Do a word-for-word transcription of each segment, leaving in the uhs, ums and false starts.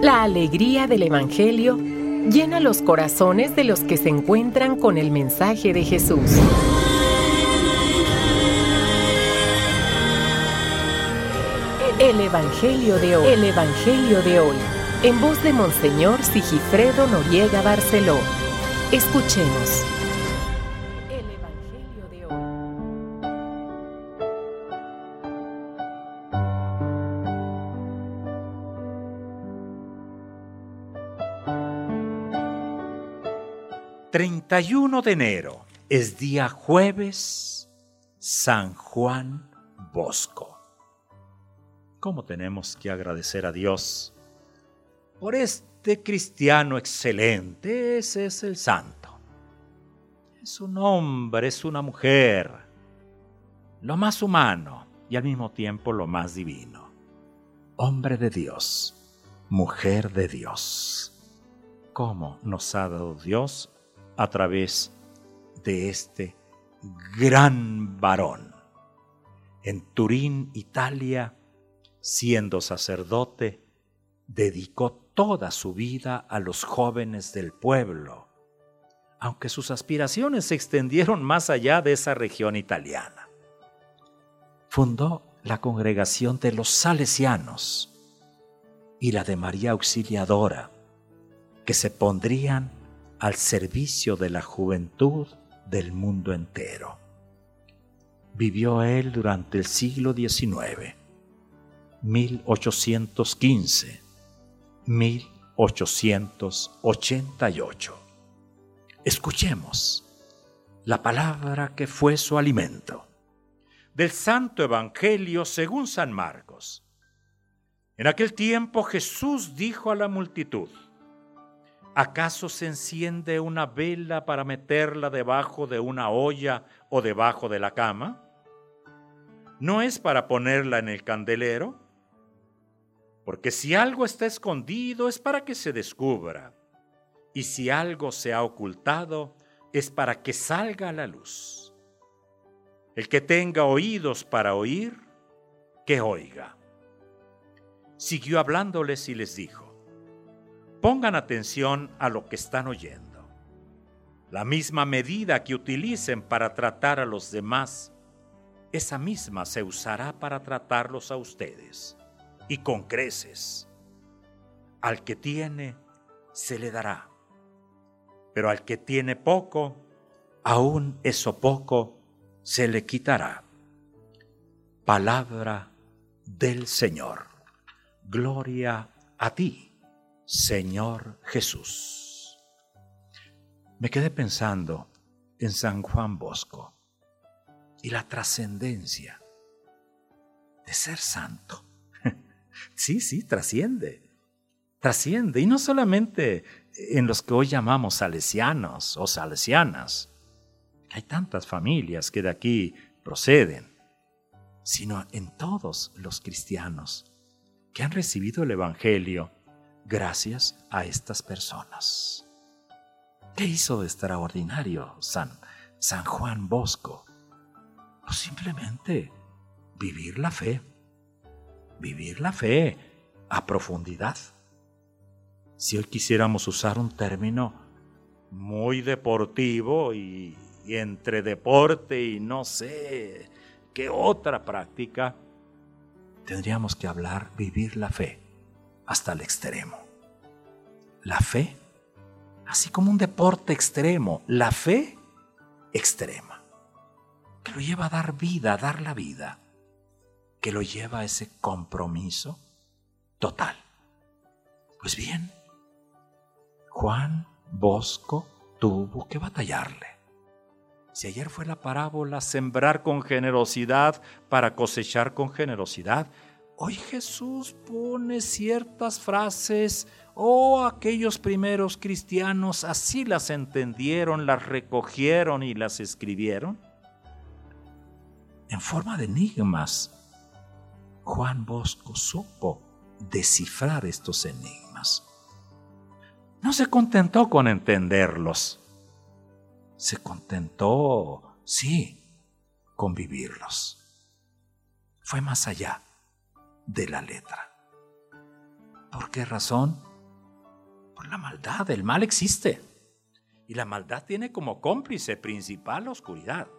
La alegría del Evangelio llena los corazones de los que se encuentran con el mensaje de Jesús. El Evangelio de hoy. El Evangelio de hoy. En voz de Monseñor Sigifredo Noriega Barceló. Escuchemos. El Evangelio de hoy. treinta y uno de enero es día jueves, San Juan Bosco. ¿Cómo tenemos que agradecer a Dios por este cristiano excelente? Ese es el santo. Es un hombre, es una mujer, lo más humano y al mismo tiempo lo más divino. Hombre de Dios, mujer de Dios. ¿Cómo nos ha dado Dios a través de este gran varón? En Turín, Italia, siendo sacerdote, dedicó toda su vida a los jóvenes del pueblo, aunque sus aspiraciones se extendieron más allá de esa región italiana. Fundó la congregación de los salesianos y la de María Auxiliadora, que se pondrían al servicio de la juventud del mundo entero. Vivió él durante el siglo diecinueve, mil ochocientos quince a mil ochocientos ochenta y ocho. Escuchemos la palabra que fue su alimento. Del Santo Evangelio según San Marcos. En aquel tiempo Jesús dijo a la multitud: ¿acaso se enciende una vela para meterla debajo de una olla o debajo de la cama? ¿No es para ponerla en el candelero? Porque si algo está escondido es para que se descubra, y si algo se ha ocultado es para que salga a la luz. El que tenga oídos para oír, que oiga. Siguió hablándoles y les dijo: pongan atención a lo que están oyendo. La misma medida que utilicen para tratar a los demás, esa misma se usará para tratarlos a ustedes, y con creces. Al que tiene, se le dará, pero al que tiene poco, aún eso poco se le quitará. Palabra del Señor. Gloria a ti, Señor Jesús. Me quedé pensando en San Juan Bosco y la trascendencia de ser santo. Sí, sí, trasciende, trasciende, y no solamente en los que hoy llamamos salesianos o salesianas, hay tantas familias que de aquí proceden, sino en todos los cristianos que han recibido el Evangelio gracias a estas personas. ¿Qué hizo de extraordinario San, San Juan Bosco? Pues simplemente vivir la fe. Vivir la fe a profundidad. Si hoy quisiéramos usar un término muy deportivo y, y entre deporte y no sé qué otra práctica, tendríamos que hablar vivir la fe hasta el extremo. La fe, así como un deporte extremo, la fe extrema, que lo lleva a dar vida, a dar la vida, que lo lleva a ese compromiso total. Pues bien, Juan Bosco tuvo que batallarle. Si ayer fue la parábola sembrar con generosidad para cosechar con generosidad, hoy Jesús pone ciertas frases, o oh, aquellos primeros cristianos así las entendieron, las recogieron y las escribieron en forma de enigmas. Juan Bosco supo descifrar estos enigmas. No se contentó con entenderlos, se contentó, sí, con vivirlos. Fue más allá de la letra. ¿Por qué razón? maldad, el mal existe. Y la maldad tiene como cómplice principal la oscuridad.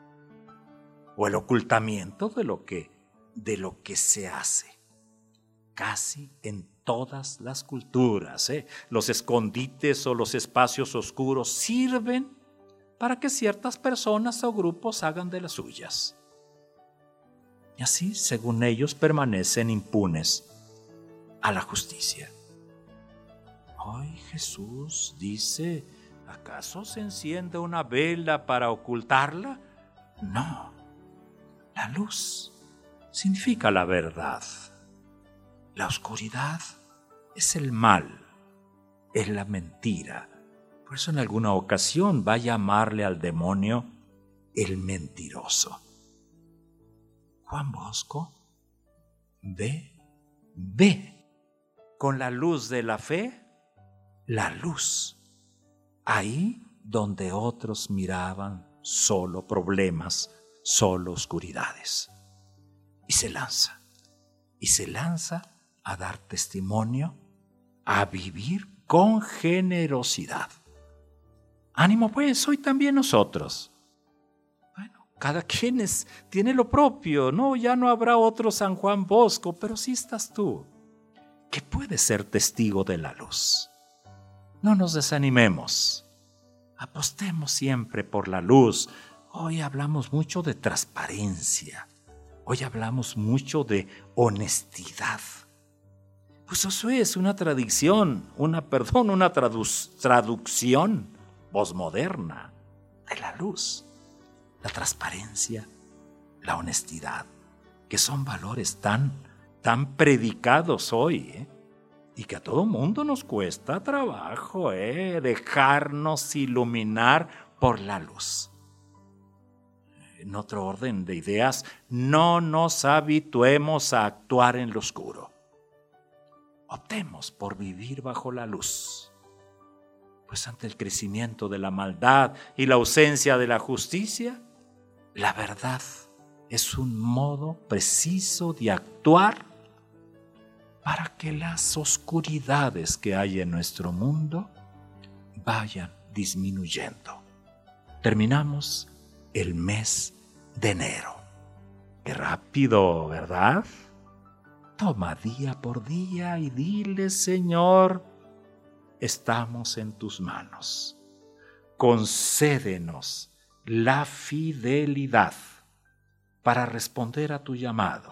O el ocultamiento de lo que, de lo que se hace. Casi en todas las culturas, ¿eh? Los escondites o los espacios oscuros sirven para que ciertas personas o grupos hagan de las suyas. Y así, según ellos, permanecen impunes a la justicia. Hoy Jesús dice, ¿acaso se enciende una vela para ocultarla? No, la luz significa la verdad. La oscuridad es el mal, es la mentira. Por eso en alguna ocasión va a llamarle al demonio el mentiroso. Juan Bosco ve, ve con la luz de la fe, la luz. Ahí donde otros miraban solo problemas, solo oscuridades. Y se lanza, y se lanza a dar testimonio, a vivir con generosidad. Ánimo pues, hoy también nosotros. Bueno, cada quien es, tiene lo propio, ¿no? Ya no habrá otro San Juan Bosco, pero sí estás tú, que puedes ser testigo de la luz. No nos desanimemos, apostemos siempre por la luz. Hoy hablamos mucho de transparencia, hoy hablamos mucho de honestidad. Pues eso es una tradición, una, perdón, una tradu- traducción posmoderna de la luz, la transparencia, la honestidad, que son valores tan, tan predicados hoy, ¿eh? Y que a todo mundo nos cuesta trabajo, ¿eh? Dejarnos iluminar por la luz. En otro orden de ideas, no nos habituemos a actuar en lo oscuro. Optemos por vivir bajo la luz. Pues ante el crecimiento de la maldad y la ausencia de la justicia, la verdad es un modo preciso de actuar para que las oscuridades que hay en nuestro mundo vayan disminuyendo. Terminamos el mes de enero. Qué rápido, ¿verdad? Toma día por día y dile, Señor, estamos en tus manos. Concédenos la fidelidad para responder a tu llamado.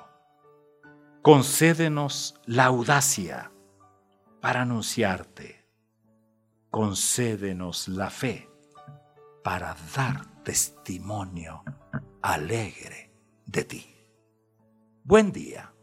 Concédenos la audacia para anunciarte. Concédenos la fe para dar testimonio alegre de ti. Buen día.